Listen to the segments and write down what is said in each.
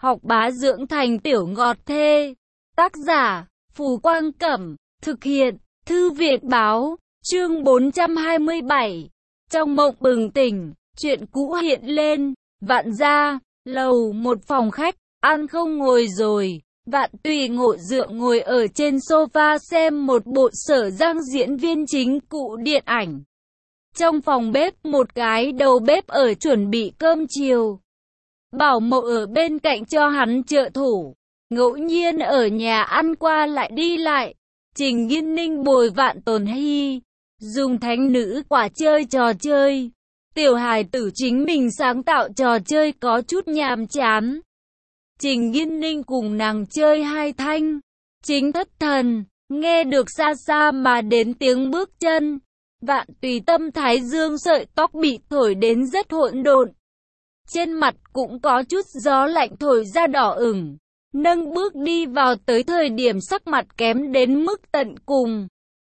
học bá dưỡng thành tiểu ngọt thê. Tác giả, Phù Quang Cẩm, thực hiện, Thư viện Báo, chương 427. Trong mộng bừng tỉnh, chuyện cũ hiện lên, Vạn gia, lầu một phòng khách, ăn không ngồi rồi. Vạn Tùy Ngộ dựa ngồi ở trên sofa xem một bộ Sở Giang diễn viên chính cụ điện ảnh. Trong phòng bếp một cái đầu bếp ở chuẩn bị cơm chiều. Bảo mẫu ở bên cạnh cho hắn trợ thủ. Ngẫu nhiên ở nhà ăn qua lại đi lại. Trình Nghiên Ninh bồi Vạn Tồn Hy. Dùng thánh nữ quả chơi trò chơi. Tiểu hài tử chính mình sáng tạo trò chơi có chút nhàm chán. Trình Nghiên Ninh cùng nàng chơi hai thanh. Chính thất thần, nghe được xa xa mà đến tiếng bước chân. Vạn Tùy Tâm thái dương sợi tóc bị thổi đến rất hỗn độn. Trên mặt cũng có chút gió lạnh thổi ra đỏ ửng. Nâng bước đi vào tới thời điểm sắc mặt kém đến mức tận cùng.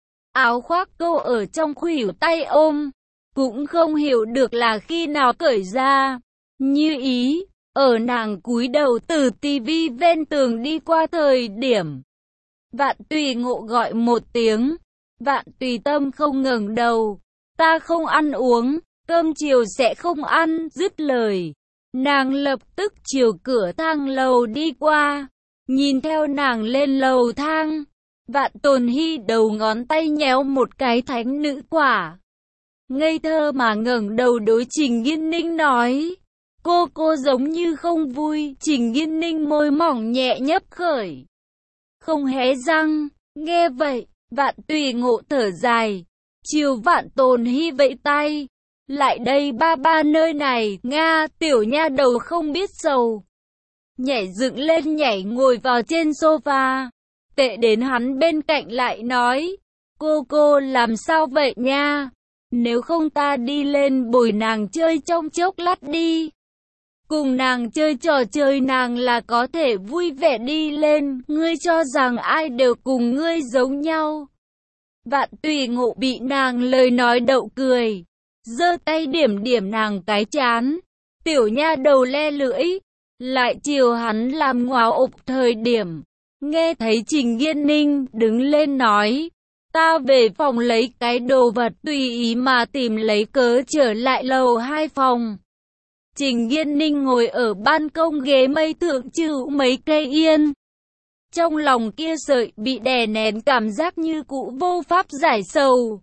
Áo khoác câu ở trong khuỷu tay ôm. Cũng không hiểu được là khi nào cởi ra. Như ý, ở nàng cúi đầu từ tivi ven tường đi qua thời điểm. Vạn Tùy Ngộ gọi một tiếng. Vạn Tùy Tâm không ngẩng đầu. Ta không ăn uống, cơm chiều sẽ không ăn, dứt lời. Nàng lập tức chiều cửa thang lầu đi qua. Nhìn theo nàng lên lầu thang. Vạn Tồn Hy đầu ngón tay nhéo một cái thánh nữ quả. Ngây thơ mà ngẩng đầu đối Trình Nghiên Ninh nói. Cô giống như không vui. Trình Nghiên Ninh môi mỏng nhẹ nhấp khởi. Không hé răng. Nghe vậy, Vạn Tùy Ngộ thở dài. Chiều Vạn Tồn Hy vẫy tay. Lại đây ba nơi này. Nga, tiểu nha đầu không biết sầu. Nhảy dựng lên nhảy ngồi vào trên sofa. Tệ đến hắn bên cạnh lại nói. Cô làm sao vậy nha? Nếu không ta đi lên bồi nàng chơi trong chốc lát đi. Cùng nàng chơi trò chơi nàng là có thể vui vẻ đi lên. Ngươi cho rằng ai đều cùng ngươi giống nhau. Vạn Tùy Ngộ bị nàng lời nói đậu cười. Giơ tay điểm nàng cái trán. Tiểu nha đầu le lưỡi. Lại chiều hắn làm ngoáo ộp thời điểm. Nghe thấy Trình Nghiên Ninh đứng lên nói. Ta về phòng lấy cái đồ vật, tùy ý mà tìm lấy cớ trở lại lầu 2 phòng. Trình Nghiên Ninh ngồi ở ban công ghế mây thượng chịu mấy cây yên. Trong lòng kia sợi bị đè nén cảm giác như cũ vô pháp giải sầu.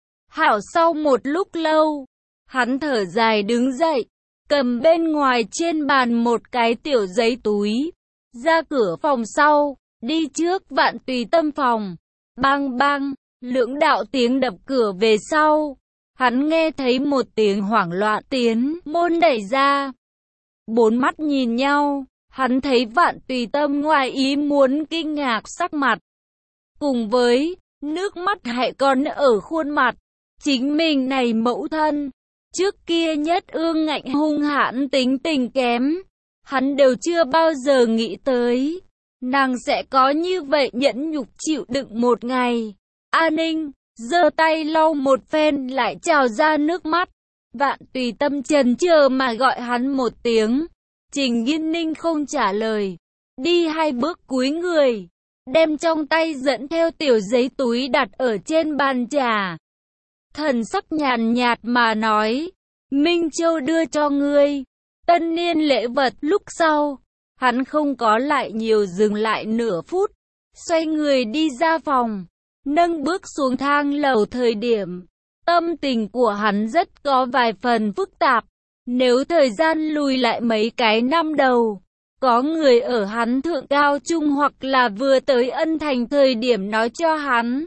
Hảo sau một lúc lâu, hắn thở dài đứng dậy, cầm bên ngoài trên bàn một cái tiểu giấy túi, ra cửa phòng sau, đi trước Vạn Tùy Tâm phòng. Bang bang, lưỡng đạo tiếng đập cửa về sau. Hắn nghe thấy một tiếng hoảng loạn, tiến môn đẩy ra. Bốn mắt nhìn nhau, hắn thấy Vạn Tùy Tâm ngoài ý muốn kinh ngạc sắc mặt. Cùng với nước mắt hãy còn ở khuôn mặt. Chính mình này mẫu thân, trước kia nhất ương ngạnh hung hãn tính tình kém. Hắn đều chưa bao giờ nghĩ tới. Nàng sẽ có như vậy nhẫn nhục chịu đựng một ngày. A Ninh, giơ tay lau một phen lại trào ra nước mắt. Vạn Tùy Tâm chần chờ mà gọi hắn một tiếng. Trình Nghiên Ninh không trả lời. Đi hai bước cúi người. Đem trong tay dẫn theo tiểu giấy túi đặt ở trên bàn trà. Thần sắc nhàn nhạt mà nói. Minh Châu đưa cho ngươi. Tân niên lễ vật. Lúc sau, hắn không có lại nhiều dừng lại nửa phút. Xoay người đi ra phòng. Nâng bước xuống thang lầu thời điểm. Tâm tình của hắn rất có vài phần phức tạp. Nếu thời gian lùi lại mấy cái năm đầu, có người ở hắn thượng cao trung hoặc là vừa tới Ân Thành thời điểm nói cho hắn.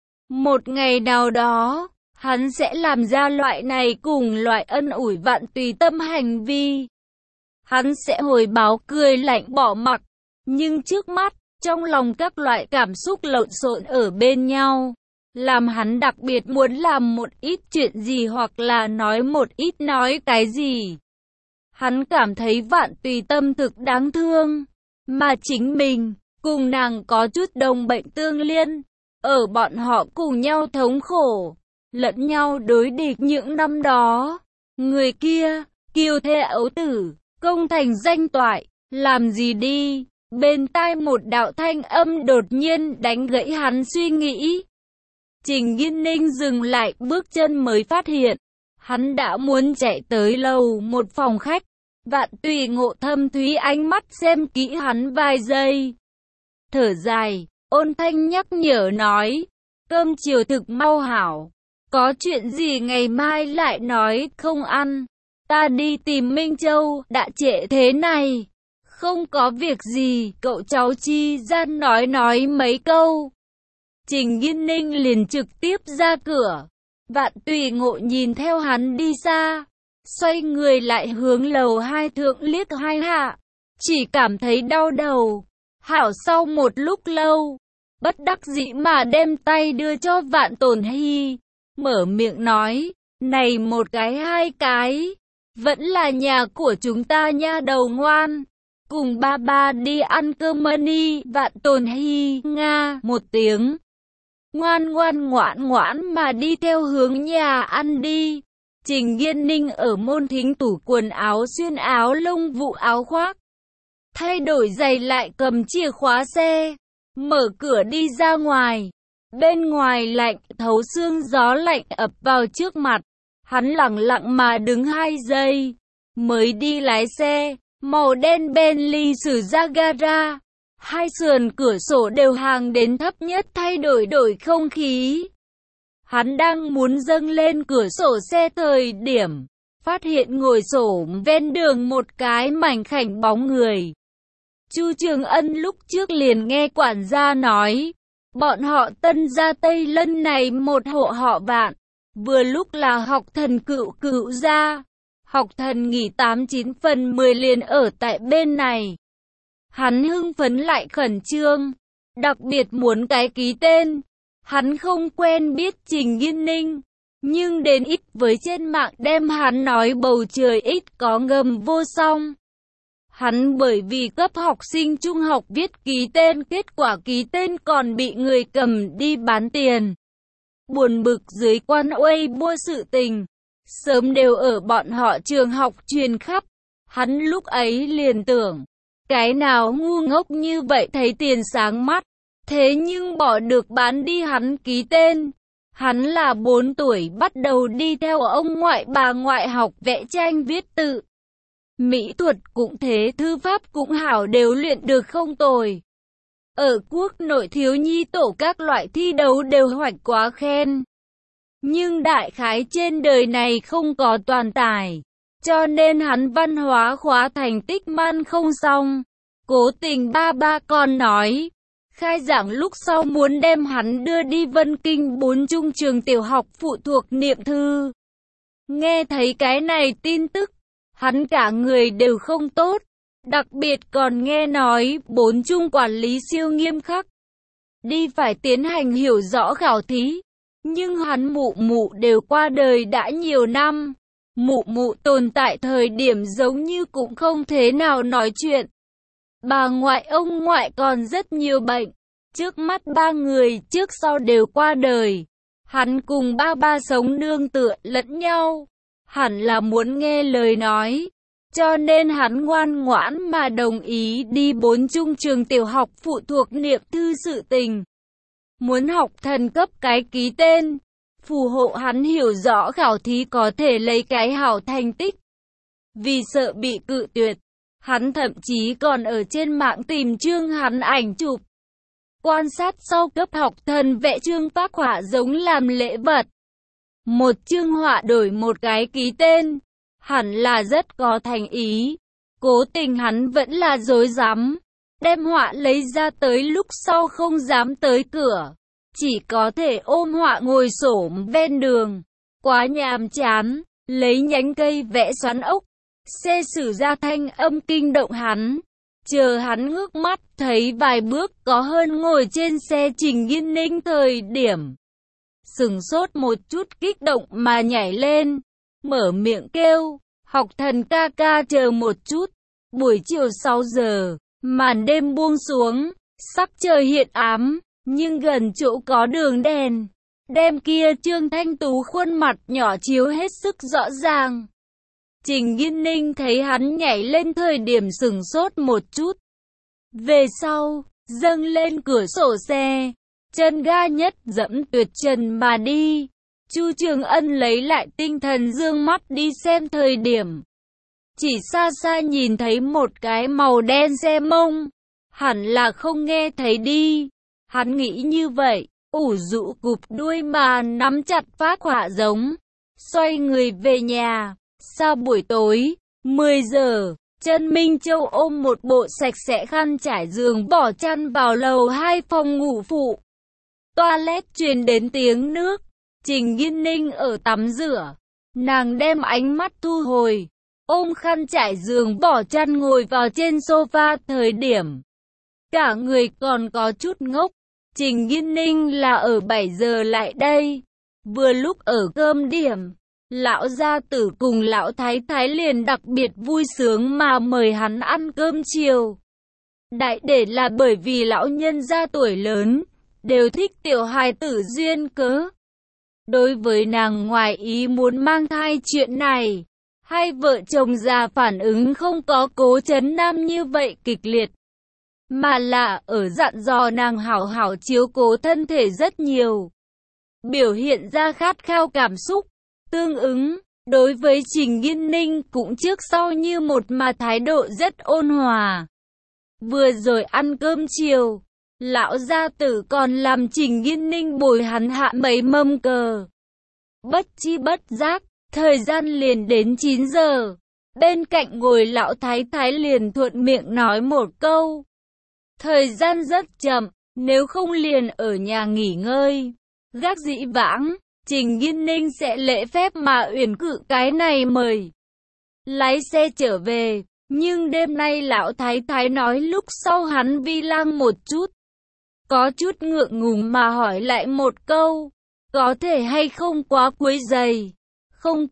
Một ngày nào đó, hắn sẽ làm ra loại này cùng loại ân ủi Vạn Tùy Tâm hành vi. Hắn sẽ hồi báo cười lạnh bỏ mặc. Nhưng trước mắt, trong lòng các loại cảm xúc lộn xộn ở bên nhau, làm hắn đặc biệt muốn làm một ít chuyện gì hoặc là nói một ít nói cái gì. Hắn cảm thấy Vạn Tùy Tâm thực đáng thương, mà chính mình, cùng nàng có chút đồng bệnh tương liên, ở bọn họ cùng nhau thống khổ, lẫn nhau đối địch những năm đó. Người kia, kiêu thê ấu tử, công thành danh toại, Làm gì đi? Bên tai một đạo thanh âm đột nhiên đánh gãy hắn suy nghĩ. Trình Nghiên Ninh dừng lại bước chân mới phát hiện. Hắn đã muốn chạy tới lầu một phòng khách. Vạn Tùy Ngộ thâm thúy ánh mắt xem kỹ hắn vài giây. Thở dài, ôn thanh nhắc nhở nói. Cơm chiều thực mau hảo. Có chuyện gì ngày mai lại nói không ăn. Ta đi tìm Minh Châu, đã trễ thế này. Không có việc gì, cậu cháu chi gian nói mấy câu. Trình Nghiên Ninh liền trực tiếp ra cửa. Vạn Tùy Ngộ nhìn theo hắn đi xa. Xoay người lại hướng lầu 2 thượng liếc hai hạ. Chỉ cảm thấy đau đầu. Hảo sau một lúc lâu. Bất đắc dĩ mà đem tay đưa cho Vạn Tổn Hy. Mở miệng nói. Này một cái hai cái. Vẫn là nhà của chúng ta nha đầu ngoan. Cùng ba ba đi ăn cơm đi. Vạn Tổn Hy nga một tiếng. Ngoan ngoãn mà đi theo hướng nhà ăn đi. Trình Nghiên Ninh ở môn thính tủ quần áo xuyên áo lông vụ áo khoác. Thay đổi giày lại cầm chìa khóa xe. Mở cửa đi ra ngoài. Bên ngoài lạnh thấu xương gió lạnh ập vào trước mặt. Hắn lẳng lặng mà đứng 2 giây. Mới đi lái xe. Màu đen Bentley xử ra gara. Hai sườn cửa sổ đều hàng đến thấp nhất thay đổi không khí. Hắn đang muốn dâng lên cửa sổ xe thời điểm. Phát hiện ngồi xổm ven đường một cái mảnh khảnh bóng người. Chu Trường Ân lúc trước liền nghe quản gia nói. Bọn họ Tân gia Tây Lân này một hộ họ Vạn. Vừa lúc là học thần cựu gia. Học thần nghỉ 89 phần 10 liền ở tại bên này. Hắn hưng phấn lại khẩn trương. Đặc biệt muốn cái ký tên. Hắn không quen biết Trình Nghiên Ninh. Nhưng đến ít với trên mạng đem hắn nói bầu trời ít có ngầm vô song. Hắn bởi vì cấp học sinh trung học viết ký tên, kết quả ký tên còn bị người cầm đi bán tiền. Buồn bực dưới quan uây bua sự tình. Sớm đều ở bọn họ trường học truyền khắp. Hắn lúc ấy liền tưởng. Cái nào ngu ngốc như vậy thấy tiền sáng mắt. Thế nhưng bỏ được bán đi hắn ký tên. Hắn là 4 tuổi bắt đầu đi theo ông ngoại bà ngoại học vẽ tranh viết tự. Mỹ thuật cũng thế, thư pháp cũng hảo, đều luyện được không tồi. Ở quốc nội thiếu nhi tổ các loại thi đấu đều hoạch quá khen. Nhưng đại khái trên đời này không có toàn tài. Cho nên hắn văn hóa khóa thành tích man không xong. Cố tình ba còn nói. Khai giảng lúc sau muốn đem hắn đưa đi Vân Kinh 4 trung trường tiểu học phụ thuộc niệm thư. Nghe thấy cái này tin tức. Hắn cả người đều không tốt. Đặc biệt còn nghe nói 4 trung quản lý siêu nghiêm khắc. Đi phải tiến hành hiểu rõ khảo thí. Nhưng hắn mụ đều qua đời đã nhiều năm. Mụ tồn tại thời điểm giống như cũng không thế nào nói chuyện. Bà ngoại ông ngoại còn rất nhiều bệnh. Trước mắt 3 người trước sau đều qua đời. Hắn cùng ba sống nương tựa lẫn nhau. Hẳn là muốn nghe lời nói. Cho nên hắn ngoan ngoãn mà đồng ý đi 4 trung trường tiểu học phụ thuộc niệm thư sự tình. Muốn học thần cấp cái ký tên. Phù hộ hắn hiểu rõ khảo thí có thể lấy cái hảo thành tích. Vì sợ bị cự tuyệt. Hắn thậm chí còn ở trên mạng tìm chương hắn ảnh chụp. Quan sát sau cấp học thần vẽ chương phác họa giống làm lễ vật. Một chương họa đổi một cái ký tên. Hẳn là rất có thành ý. Cố tình hắn vẫn là dối dám. Đem họa lấy ra tới lúc sau không dám tới cửa. Chỉ có thể ôm họa ngồi xổm ven đường. Quá nhàm chán. Lấy nhánh cây vẽ xoắn ốc. Xe sử ra thanh âm kinh động hắn. Chờ hắn ngước mắt thấy vài bước có hơn ngồi trên xe Trình Nghiên Ninh thời điểm. Sửng sốt một chút kích động mà nhảy lên. Mở miệng kêu. Học thần ca ca chờ một chút. Buổi chiều 6 giờ. Màn đêm buông xuống. Sắc trời hiện ám. Nhưng gần chỗ có đường đèn. Đem kia Trương Thanh Tú khuôn mặt nhỏ chiếu hết sức rõ ràng. Trình Nghiên Ninh thấy hắn nhảy lên thời điểm sửng sốt một chút. Về sau, dâng lên cửa sổ xe, chân ga nhất dẫm tuyệt trần mà đi. Chu Trường Ân lấy lại tinh thần dương mắt đi xem thời điểm. Chỉ xa xa nhìn thấy một cái màu đen xe mông. Hẳn là không nghe thấy đi. Hắn nghĩ như vậy, ủ rũ cụp đuôi mà nắm chặt phát họa giống. Xoay người về nhà. Sau buổi tối, 10 giờ, Trân Minh Châu ôm một bộ sạch sẽ khăn trải giường bỏ chăn vào lầu 2 phòng ngủ phụ. Toilet truyền đến tiếng nước. Trình Nghiên Ninh ở tắm rửa. Nàng đem ánh mắt thu hồi. Ôm khăn trải giường bỏ chăn ngồi vào trên sofa thời điểm. Cả người còn có chút ngốc. Trình Nghiên Ninh là ở 7 giờ lại đây. Vừa lúc ở cơm điểm. Lão gia tử cùng lão thái thái liền đặc biệt vui sướng mà mời hắn ăn cơm chiều. Đại để là bởi vì lão nhân gia tuổi lớn, đều thích tiểu hài tử duyên cớ. Đối với nàng ngoài ý muốn mang thai chuyện này, hai vợ chồng già phản ứng không có Cố Chấn Nam như vậy kịch liệt, mà là ở dặn dò nàng hảo hảo chiếu cố thân thể rất nhiều. Biểu hiện ra khát khao cảm xúc. Tương ứng, đối với Trình Nghiên Ninh cũng trước sau như một mà thái độ rất ôn hòa. Vừa rồi ăn cơm chiều, lão gia tử còn làm Trình Nghiên Ninh bồi hắn hạ mấy mâm cờ. Bất chi bất giác, thời gian liền đến 9 giờ. Bên cạnh ngồi lão thái thái liền thuận miệng nói một câu. Thời gian rất chậm, nếu không liền ở nhà nghỉ ngơi. Gác dĩ vãng. Trình Nghiên Ninh sẽ lễ phép mà uyển cự cái này mời. Lái xe trở về, nhưng đêm nay lão thái thái nói lúc sau hắn vi lang một chút. Có chút ngượng ngùng mà hỏi lại một câu. Có thể hay không quá quấy rầy? Không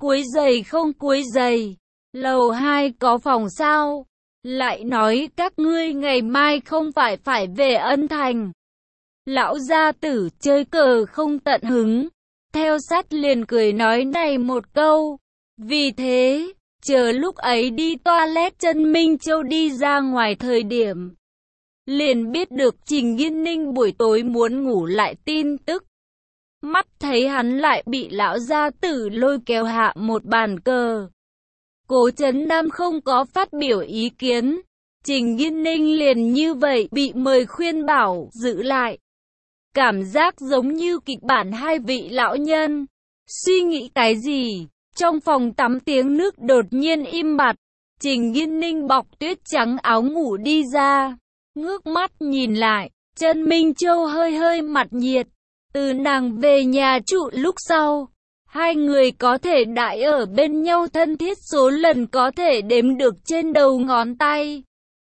quấy rầy. Lầu 2 có phòng sao? Lại nói các ngươi ngày mai không phải về Ân Thành. Lão gia tử chơi cờ không tận hứng. Theo sát liền cười nói này một câu. Vì thế, chờ lúc ấy đi toilet Trân Minh Châu đi ra ngoài thời điểm. Liền biết được Trình Nghiên Ninh buổi tối muốn ngủ lại tin tức. Mắt thấy hắn lại bị lão gia tử lôi kéo hạ một bàn cờ. Cố Chấn Nam không có phát biểu ý kiến. Trình Nghiên Ninh liền như vậy bị mời khuyên bảo giữ lại. Cảm giác giống như kịch bản hai vị lão nhân. Suy nghĩ cái gì? Trong phòng tắm tiếng nước đột nhiên im bặt. Trình Nghiên Ninh bọc tuyết trắng áo ngủ đi ra. Ngước mắt nhìn lại. Trân Minh Châu hơi mặt nhiệt. Từ nàng về nhà trụ lúc sau. Hai người có thể đãi ở bên nhau thân thiết số lần có thể đếm được trên đầu ngón tay.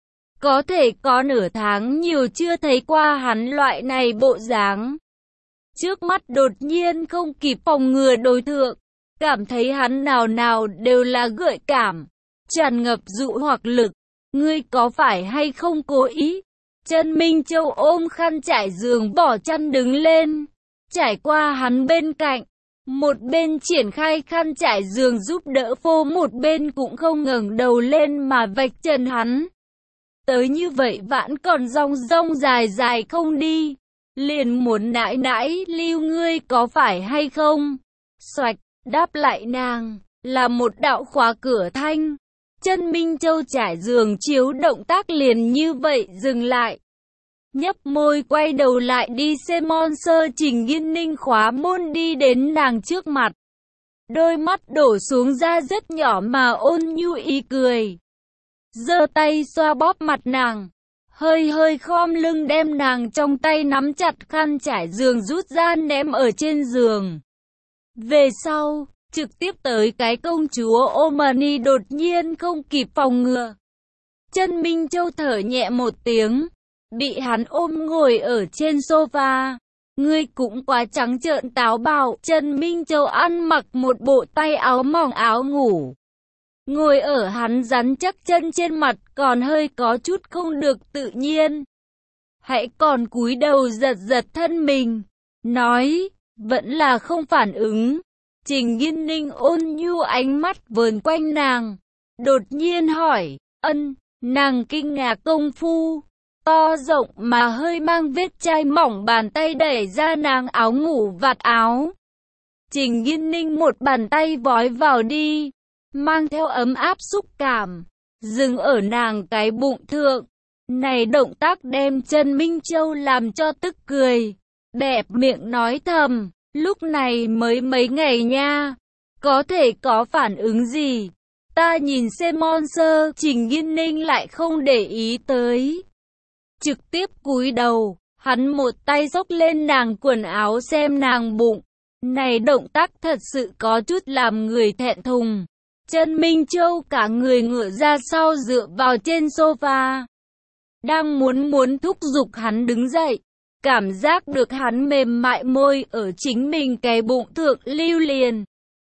Có thể có nửa tháng nhiều chưa thấy qua hắn loại này bộ dáng. Trước mắt đột nhiên không kịp phòng ngừa đối tượng. Cảm thấy hắn nào đều là gợi cảm. Tràn ngập dụ hoặc lực. Ngươi có phải hay không cố ý? Trân Minh Châu ôm khăn trải giường bỏ chăn đứng lên. Trải qua hắn bên cạnh. Một bên triển khai khăn trải giường giúp đỡ phô, một bên cũng không ngẩng đầu lên mà vạch trần hắn. Tới như vậy vãn còn rong dài không đi. Liền muốn nãi lưu ngươi có phải hay không? Xoạch, đáp lại nàng, là một đạo khóa cửa thanh. Trân Minh Châu trải giường chiếu động tác liền như vậy dừng lại. Nhấp môi quay đầu lại đi xem Monster. Trình Nghiên Ninh khóa môn đi đến nàng trước mặt. Đôi mắt đổ xuống ra rất nhỏ mà ôn nhu ý cười. Giơ tay xoa bóp mặt nàng. Hơi khom lưng đem nàng trong tay nắm chặt khăn trải giường rút ra ném ở trên giường. Về sau, trực tiếp tới cái công chúa Omani đột nhiên không kịp phòng ngừa. Trân Minh Châu thở nhẹ một tiếng. Bị hắn ôm ngồi ở trên sofa. Ngươi cũng quá trắng trợn táo bạo. Trân Minh Châu ăn mặc một bộ tay áo mỏng áo ngủ. Ngồi ở hắn rắn chắc chân trên mặt còn hơi có chút không được tự nhiên. Hãy còn cúi đầu giật thân mình. Nói, vẫn là không phản ứng. Trình Nghiên Ninh ôn nhu ánh mắt vờn quanh nàng. đột nhiên hỏi, nàng kinh ngạc công phu to rộng mà hơi mang vết chai mỏng bàn tay đẩy ra nàng áo ngủ vạt áo. Trình Nghiên Ninh một bàn tay vói vào đi, mang theo ấm áp xúc cảm, dừng ở nàng cái bụng thượng. Này động tác đem Trần Minh Châu làm cho tức cười, bẹp miệng nói thầm, lúc này mới mấy ngày nha, có thể có phản ứng gì? Ta nhìn xem Monster. Trình Nghiên Ninh lại không để ý tới, trực tiếp cúi đầu, hắn một tay xốc lên nàng quần áo xem nàng bụng. Này động tác thật sự có chút làm người thẹn thùng. Trần Minh Châu cả người ngửa ra sau dựa vào trên sofa, đang muốn thúc giục hắn đứng dậy, cảm giác được hắn mềm mại môi ở chính mình cái bụng thượng lưu liền.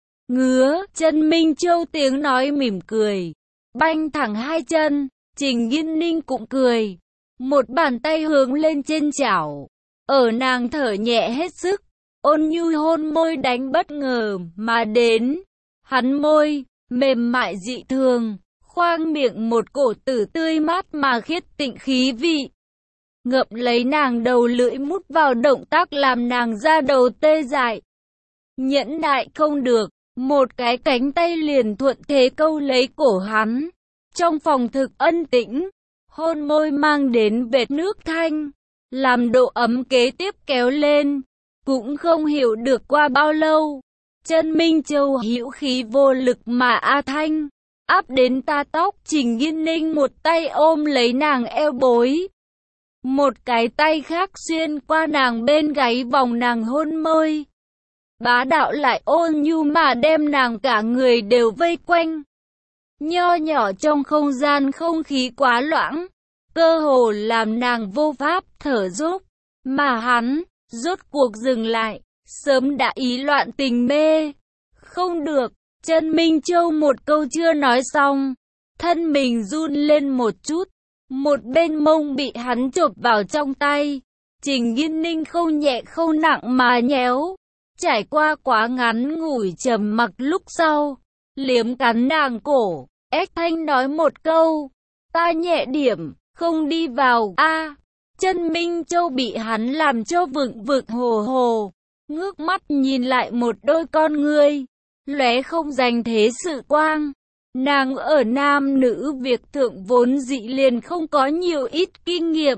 Ngứa. Trần Minh Châu tiếng nói mỉm cười, banh thẳng hai chân. Trình Nghiên Ninh cũng cười, một bàn tay hướng lên trên chảo, ở nàng thở nhẹ hết sức, ôn nhu hôn môi đánh bất ngờ mà đến. Hắn môi mềm mại dị thường, khoang miệng một cổ tử tươi mát mà khiết tịnh khí vị, ngậm lấy nàng đầu lưỡi mút vào, động tác làm nàng da đầu tê dại. Nhẫn nại không được, một cái cánh tay liền thuận thế câu lấy cổ hắn. Trong phòng thực ân tĩnh, hôn môi mang đến vệt nước thanh, làm độ ấm kế tiếp kéo lên. Cũng không hiểu được qua bao lâu, Trần Minh Châu hữu khí vô lực mà A Thanh áp đến ta tóc. Trình Nghiên Ninh một tay ôm lấy nàng eo bối, một cái tay khác xuyên qua nàng bên gáy vòng nàng hôn môi, bá đạo lại ôn nhu mà đem nàng cả người đều vây quanh. Nho nhỏ trong không gian không khí quá loãng, cơ hồ làm nàng vô pháp thở dốc, mà hắn rốt cuộc dừng lại, sớm đã ý loạn tình mê. Không được. Trần Minh Châu một câu chưa nói xong, thân mình run lên một chút, một bên mông bị hắn chộp vào trong tay. Trình Nghiên Ninh không nhẹ không nặng mà nhéo, trải qua quá ngắn ngủi trầm mặc lúc sau, liếm cắn nàng cổ, ếch thanh nói một câu, ta nhẹ điểm, không đi vào a. Trần Minh Châu bị hắn làm cho vựng hồ hồ, ngước mắt nhìn lại một đôi con ngươi lóe không dành thế sự quang. Nàng ở nam nữ việc thượng vốn dĩ liền không có nhiều ít kinh nghiệm.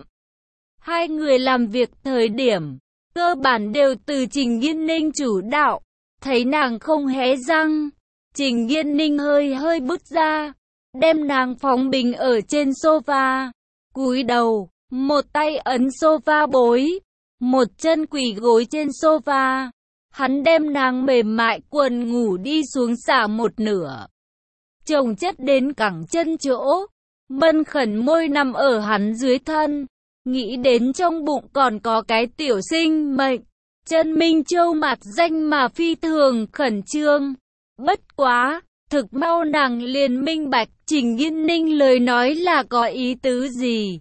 Hai người làm việc thời điểm, cơ bản đều từ Trình Nghiên Ninh chủ đạo. Thấy nàng không hé răng, Trình Nghiên Ninh hơi bứt ra, đem nàng phóng bình ở trên sofa, cúi đầu, một tay ấn sofa bối, một chân quỳ gối trên sofa. Hắn đem nàng mềm mại quần ngủ đi xuống xả một nửa, chồng chất đến cẳng chân chỗ, mân khẩn môi nằm ở hắn dưới thân, nghĩ đến trong bụng còn có cái tiểu sinh mệnh. Trần Minh Châu mặt danh mà phi thường khẩn trương. Bất quá, thực mau nàng liền minh bạch Trình Nghiên Ninh lời nói là có ý tứ gì.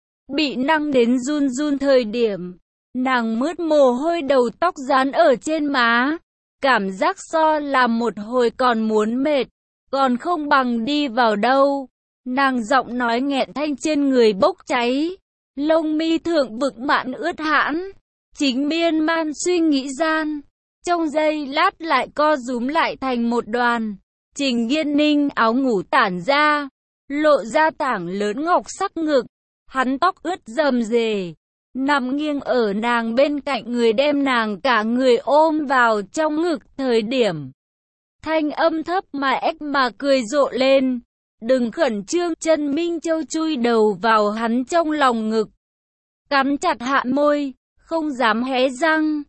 Bị năng đến run run thời điểm, nàng mướt mồ hôi, đầu tóc dán ở trên má, cảm giác so làm một hồi còn muốn mệt, còn không bằng đi vào đâu. Nàng giọng nói nghẹn thanh trên người bốc cháy, lông mi thượng vực mạn ướt hãn, chính miên man suy nghĩ gian, trong giây lát lại co rúm lại thành một đoàn. Trình Nghiên Ninh áo ngủ tản ra, lộ ra tảng lớn ngọc sắc ngực, hắn tóc ướt rầm rề, nằm nghiêng ở nàng bên cạnh người, đem nàng cả người ôm vào trong ngực thời điểm. Thanh âm thấp mà ếch mà cười rộ lên. Đừng khẩn trương. Trần Minh Châu chui đầu vào hắn trong lòng ngực, cắn chặt hạ môi, không dám hé răng.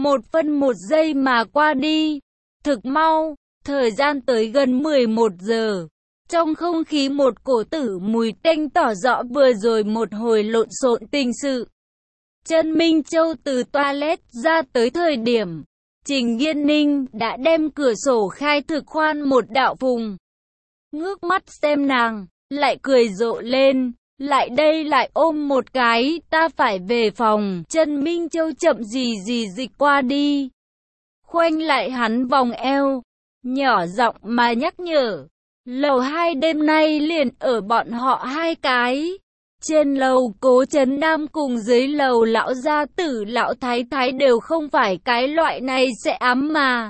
1 giây mà qua đi, thực mau, thời gian tới gần 11 giờ. Trong không khí một cổ tử mùi tanh tỏ rõ vừa rồi một hồi lộn xộn tình sự. Trần Minh Châu từ toilet ra tới thời điểm, Trình Nghiên Ninh đã đem cửa sổ khai thực khoan một đạo phùng. Ngước mắt xem nàng, lại cười rộ lên, lại đây lại ôm một cái, ta phải về phòng. Trần Minh Châu chậm gì dịch qua đi, khoanh lại hắn vòng eo, nhỏ giọng mà nhắc nhở, Lầu 2 đêm nay liền ở bọn họ hai cái. Trên lầu Cố Trấn Nam cùng dưới lầu lão gia tử lão thái thái đều không phải cái loại này sẽ ám mà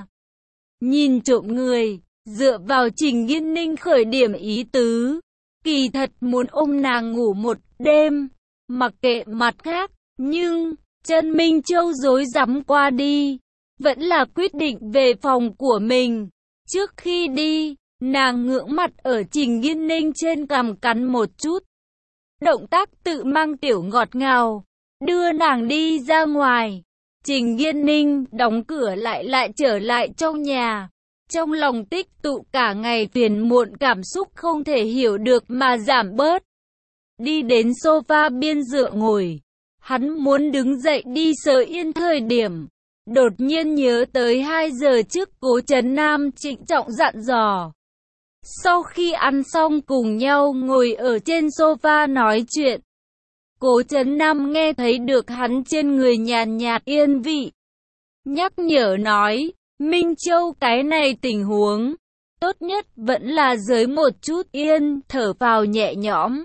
nhìn trộm người. Dựa vào Trình Nghiên Ninh khởi điểm ý tứ, kỳ thật muốn ôm nàng ngủ một đêm, mặc kệ mặt khác, nhưng Trần Minh Châu rối rắm qua đi, vẫn là quyết định về phòng của mình. Trước khi đi, nàng ngưỡng mặt ở Trình Nghiên Ninh trên cằm cắn một chút. Động tác tự mang tiểu ngọt ngào, đưa nàng đi ra ngoài. Trình Nghiên Ninh đóng cửa lại trở lại trong nhà. Trong lòng tích tụ cả ngày phiền muộn cảm xúc không thể hiểu được mà giảm bớt. Đi đến sofa biên dựa ngồi. Hắn muốn đứng dậy đi sờ yên thời điểm. Đột nhiên nhớ tới 2 giờ trước Cố Trấn Nam trịnh trọng dặn dò. Sau khi ăn xong cùng nhau ngồi ở trên sofa nói chuyện. Cố Trấn Nam nghe thấy được hắn trên người nhàn nhạt yên vị. Nhắc nhở nói, Minh Châu cái này tình huống, tốt nhất vẫn là giới một chút yên, thở vào nhẹ nhõm.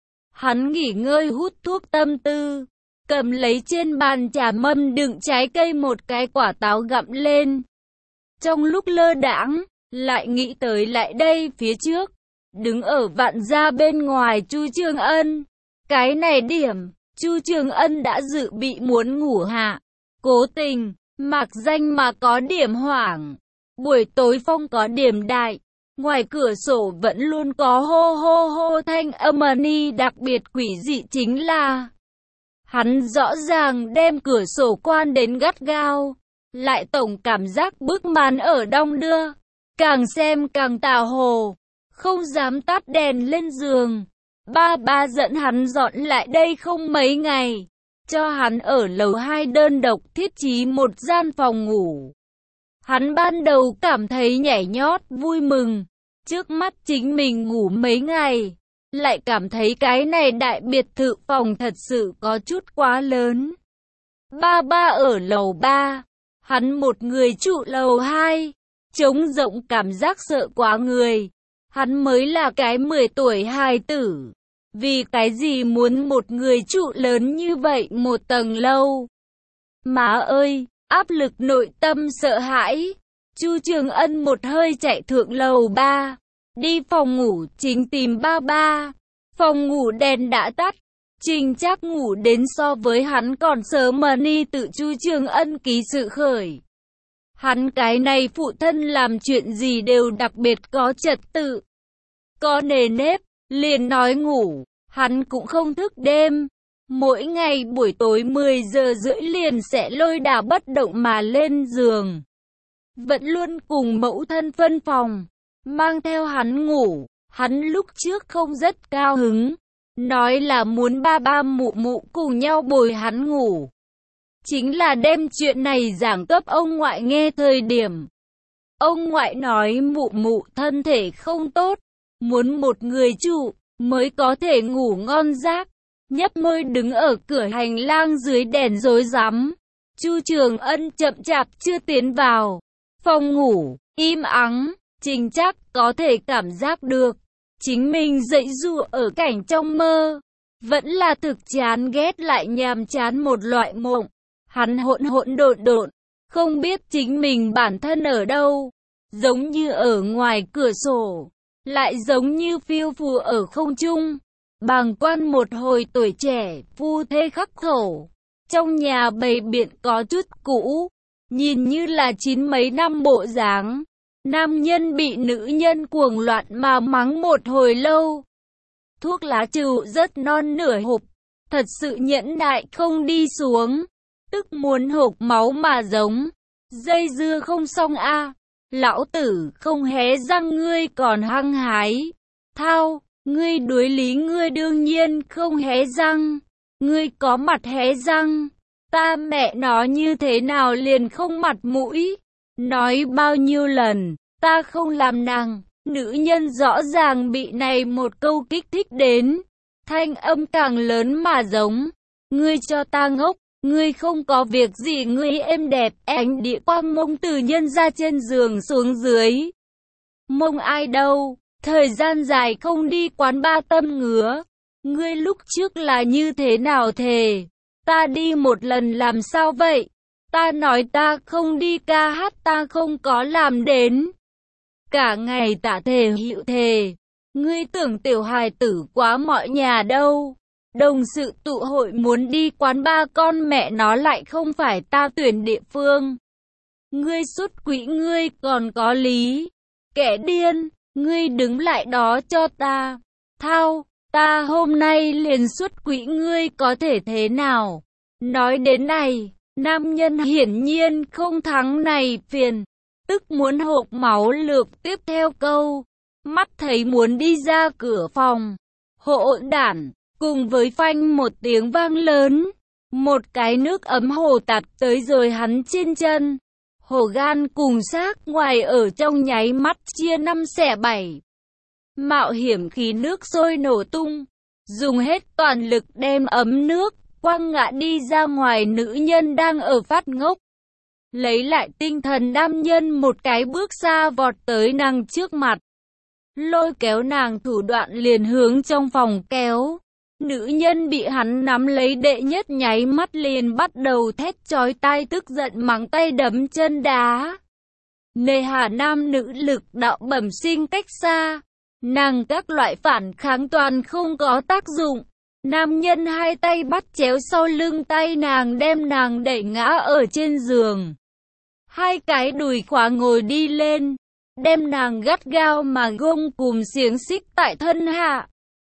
Hắn nghỉ ngơi hút thuốc tâm tư, cầm lấy trên bàn trà mâm đựng trái cây một cái quả táo gặm lên. Trong lúc lơ đãng, lại nghĩ tới lại đây phía trước, đứng ở Vạn Gia bên ngoài Chu Trường Ân. Cái này điểm, Chu Trường Ân đã dự bị muốn ngủ hạ, cố tình, mặc danh mà có điểm hoảng. Buổi tối phong có điểm đại, ngoài cửa sổ vẫn luôn có hô hô hô thanh âm ni đặc biệt quỷ dị chính là hắn rõ ràng đem cửa sổ quan đến gắt gao, lại tổng cảm giác bức màn ở đong đưa, càng xem càng tà hồ, không dám tắt đèn lên giường. Ba dẫn hắn dọn lại đây không mấy ngày, cho hắn ở lầu 2 đơn độc thiết trí một gian phòng ngủ. Hắn ban đầu cảm thấy nhảy nhót, vui mừng, trước mắt chính mình ngủ mấy ngày, lại cảm thấy cái này đại biệt thự phòng thật sự có chút quá lớn. Ba ở lầu 3, hắn một người trụ lầu 2, trống rộng cảm giác sợ quá người. Hắn mới là cái 10 tuổi hài tử. Vì cái gì muốn một người trụ lớn như vậy một tầng lâu? Má ơi, áp lực nội tâm sợ hãi. Chu Trường Ân một hơi chạy thượng lầu 3, đi phòng ngủ chính tìm ba. Phòng ngủ đèn đã tắt, Trình Trác ngủ đến so với hắn còn sớm mà ni tự Chu Trường Ân ký sự khởi. Hắn cái này phụ thân làm chuyện gì đều đặc biệt có trật tự, có nề nếp, liền nói ngủ, hắn cũng không thức đêm. Mỗi ngày buổi tối 10 giờ rưỡi liền sẽ lôi đà bất động mà lên giường. Vẫn luôn cùng mẫu thân phân phòng, mang theo hắn ngủ. Hắn lúc trước không rất cao hứng, nói là muốn ba mụ mụ cùng nhau bồi hắn ngủ. Chính là đem chuyện này giảng cấp ông ngoại nghe thời điểm. Ông ngoại nói mụ mụ thân thể không tốt, muốn một người trụ mới có thể ngủ ngon giấc. Nhấp môi đứng ở cửa hành lang dưới đèn rối rắm. Chu Trường Ân chậm chạp chưa tiến vào phòng ngủ, im ắng. Trình Trác có thể cảm giác được chính mình dậy dụ ở cảnh trong mơ, vẫn là thực chán ghét lại nhàm chán một loại mộng. Hắn hỗn độn, không biết chính mình bản thân ở đâu, giống như ở ngoài cửa sổ, lại giống như phiêu phù ở không trung. Bàng quan một hồi tuổi trẻ, phu thê khắc khẩu, trong nhà bày biện có chút cũ, nhìn như là 9 mấy năm bộ dáng. Nam nhân bị nữ nhân cuồng loạn mà mắng một hồi lâu. Thuốc lá trừ rất non nửa hộp, thật sự nhẫn nại không đi xuống, tức muốn hộc máu mà giống. Dây dưa không xong a, lão tử không hé răng ngươi còn hăng hái. Thao, ngươi đối lý ngươi đương nhiên không hé răng, ngươi có mặt hé răng, ta mẹ nó như thế nào liền không mặt mũi. Nói bao nhiêu lần, ta không làm nàng, nữ nhân rõ ràng bị này một câu kích thích đến. Thanh âm càng lớn mà giống, ngươi cho ta ngốc, ngươi không có việc gì ngươi êm đẹp. Ánh địa quang mông từ nhân ra trên giường xuống dưới. Mông ai đâu, Thời gian dài không đi quán bar tâm ngứa. Ngươi lúc trước là như thế nào thề? Ta đi một lần làm sao vậy? Ta nói ta không đi ca hát ta không có làm đến. Cả ngày tả thề hữu thề. Ngươi tưởng tiểu hài tử quá mọi nhà đâu. Đồng sự tụ hội muốn đi quán bar con mẹ nó lại không phải ta tuyển địa phương. Ngươi xuất quỹ ngươi còn có lý. Kẻ điên, ngươi đứng lại đó cho ta. Thao, ta hôm nay liền xuất quỹ ngươi có thể thế nào? Nói đến này, nam nhân hiển nhiên không thắng này phiền. Tức muốn hộc máu lược tiếp theo câu. Mắt thấy muốn đi ra cửa phòng. Hỗn đản, cùng với phanh một tiếng vang lớn. Một cái nước ấm hồ tạt tới rồi hắn trên chân. Hổ gan cùng xác ngoài ở trong nháy mắt chia 5 xẻ 7. Mạo hiểm khí nước sôi nổ tung. Dùng hết toàn lực đem ấm nước, quăng ngã đi ra ngoài nữ nhân đang ở phát ngốc. Lấy lại tinh thần nam nhân một cái bước xa vọt tới nàng trước mặt. Lôi kéo nàng thủ đoạn liền hướng trong phòng kéo. Nữ nhân bị hắn nắm lấy đệ nhất nháy mắt liền bắt đầu thét chói tai tức giận mắng tay đấm chân đá. Nề hà nam nữ lực đạo bẩm sinh cách xa. Nàng các loại phản kháng toàn không có tác dụng. Nam nhân hai tay bắt chéo sau lưng tay nàng đem nàng đẩy ngã ở trên giường. Hai cái đùi khóa ngồi đi lên. Đem nàng gắt gao mà gông cùm xiềng xích tại thân hạ.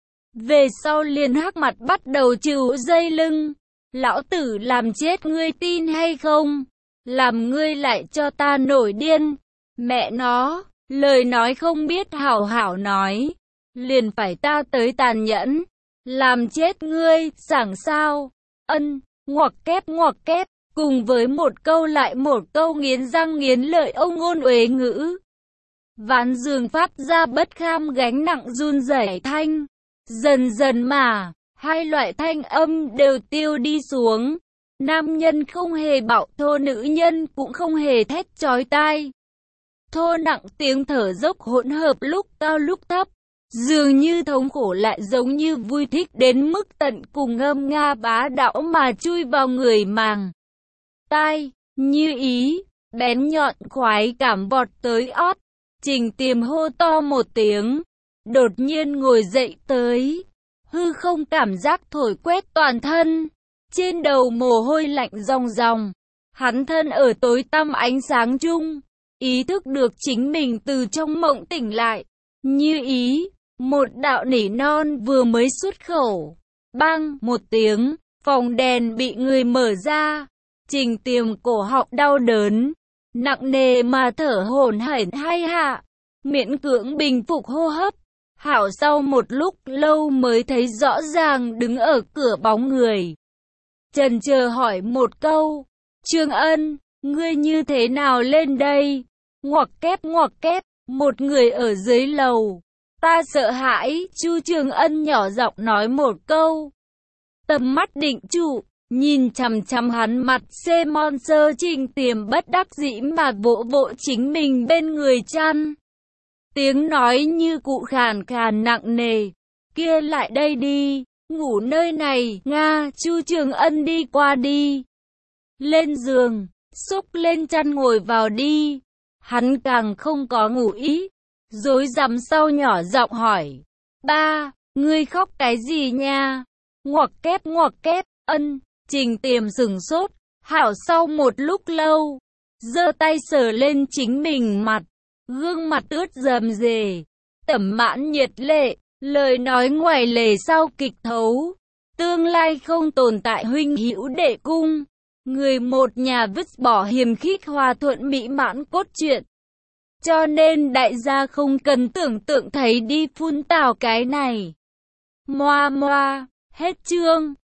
Về sau liền hắc mặt bắt đầu chịu dây lưng. Lão tử làm chết ngươi tin hay không? Làm ngươi lại cho ta nổi điên. Mẹ nó, lời nói không biết hảo hảo nói. Liền phải ta tới tàn nhẫn. Làm chết ngươi, sảng sao? Ân, ngoặc kép. Cùng với một câu lại một câu nghiến răng nghiến lợi ông ngôn uế ngữ. Ván giường phát ra bất kham gánh nặng run rẩy thanh. Dần dần mà, hai loại thanh âm đều tiêu đi xuống. Nam nhân không hề bạo thô, nữ nhân cũng không hề thét chói tai. Thô nặng tiếng thở dốc hỗn hợp lúc cao lúc thấp. Dường như thống khổ lại giống như vui thích đến mức tận cùng ngâm nga bá đạo mà chui vào người màng. Tai, như ý, bén nhọn khoái cảm vọt tới ót. Trình Tiềm hô to một tiếng. Đột nhiên ngồi dậy tới. Hư không cảm giác thổi quét toàn thân. Trên đầu mồ hôi lạnh ròng ròng. Hắn thân ở tối tăm ánh sáng chung. Ý thức được chính mình từ trong mộng tỉnh lại. Như ý, một đạo nỉ non vừa mới xuất khẩu. Bang một tiếng, phòng đèn bị người mở ra. Trình Tiềm cổ họng đau đớn. Nặng nề mà thở hổn hển hai hạ. Miễn cưỡng bình phục hô hấp. Hảo sau một lúc lâu mới thấy rõ ràng đứng ở cửa bóng người. Chần chờ hỏi một câu. Trương Ân, ngươi như thế nào lên đây? Ngoặc kép, một người ở dưới lầu. Ta sợ hãi, Chu Trường Ân nhỏ giọng nói một câu. Tầm mắt định trụ, nhìn chằm chằm hắn mặt xê mon sơ. Trình Tiềm bất đắc dĩ mà vỗ vỗ chính mình bên người chăn. Tiếng nói như cụ khàn khàn nặng nề. Kia lại đây đi, ngủ nơi này, Nga. Chu Trường Ân đi qua đi. Lên giường, xúc lên chăn ngồi vào đi. Hắn càng không có ngủ ý. Rối rắm sau nhỏ giọng hỏi. Ba, ngươi khóc cái gì nha? Ngoặc kép, Ân. Trình Tiềm sửng sốt. Hảo sau một lúc lâu, giơ tay sờ lên chính mình mặt. Gương mặt ướt rầm rề, tẩm mãn nhiệt lệ, lời nói ngoài lề sau kịch thấu. Tương lai không tồn tại huynh hữu đệ cung. Người một nhà vứt bỏ hiềm khích hòa thuận mỹ mãn cốt truyện. Cho nên đại gia không cần tưởng tượng thấy đi phun tào cái này. Moa, hết chương.